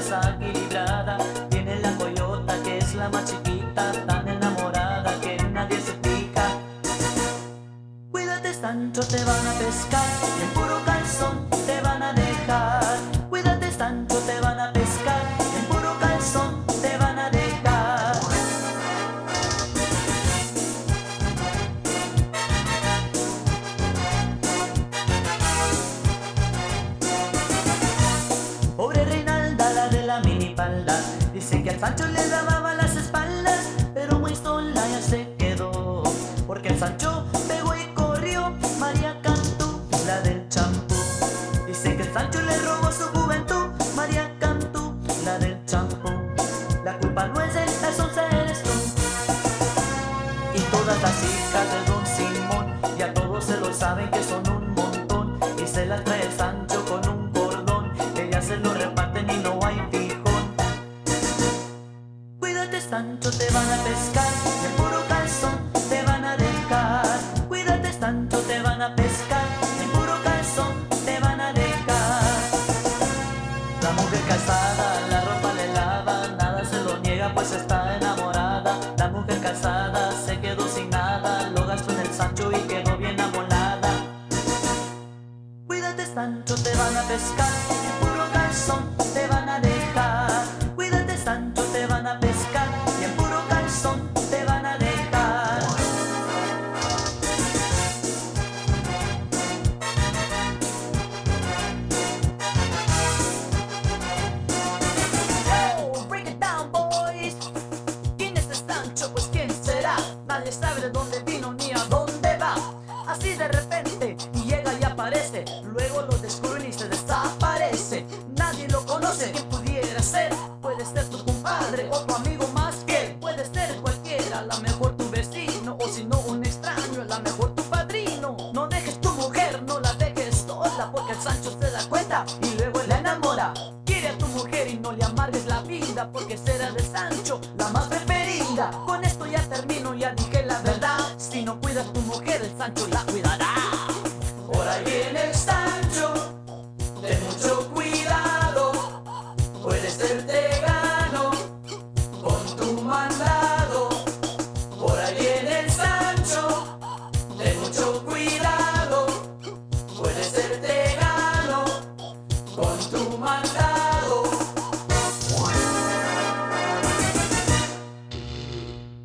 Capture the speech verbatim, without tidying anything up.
cabeza equilibrada. Tiene la coyota que es la más chiquita, tan enamorada que nadie se pica. Cuídate, Sancho, te van a pescar y en puro calzón te van a dejar. Cuídate, Sancho, te van a pescar y en puro calzón te van a dejar. Pobre Reinalda, la de la minipalda, dice que al Sancho le lavaba las espaldas, pero muy sola ya se quedó, porque el Sancho pegó y corrió. María Cantú, la del champú, dice que el Sancho le robó su juventud. María Cantú, la del champú, la culpa no es de las once, eres tú. Y todas las hijas de Don Simón, ya todos se lo saben que son un montón, y se las trae el Sancho con un cordón, ellas se lo reparten y no hay fijón. Cuídate, Sancho, te van a pescar y en puro calzón te van a dejar. Cuídate, Sancho, te van a pescar y en puro calzón te van a dejar. La mujer casada la ropa le lava, nada se lo niega pues está enamorada. La mujer casada se quedó sin nada, lo gastó en el Sancho y quedó bien amolada. Cuídate, Sancho, te van a pescar y en puro calzón te van a dejar. Cuídate, Sancho, te van a pescar y en puro calzón te van a dejar. Oh, break it down, boys. ¿Quién es el Sancho? Pues ¿quién será? Nadie sabe de dónde vino ni a dónde va. Así de repente llega y aparece, luego lo descubren y se desaparece. Nadie lo conoce, ¿quién pudiera ser? Puede ser tu compadre o tu amigo más que él. Puede ser cualquiera, a lo mejor tu vecino, o si no un extraño, a lo mejor tu padrino. No dejes tu mujer, no la dejes sola, porque el Sancho se da cuenta y luego la enamora. Quiere a tu mujer y no le amargues la vida, porque será de Sancho la más preferida. Con esto ya termino, ya dije la verdad. Si no cuidas tu mujer, el Sancho la cuidará.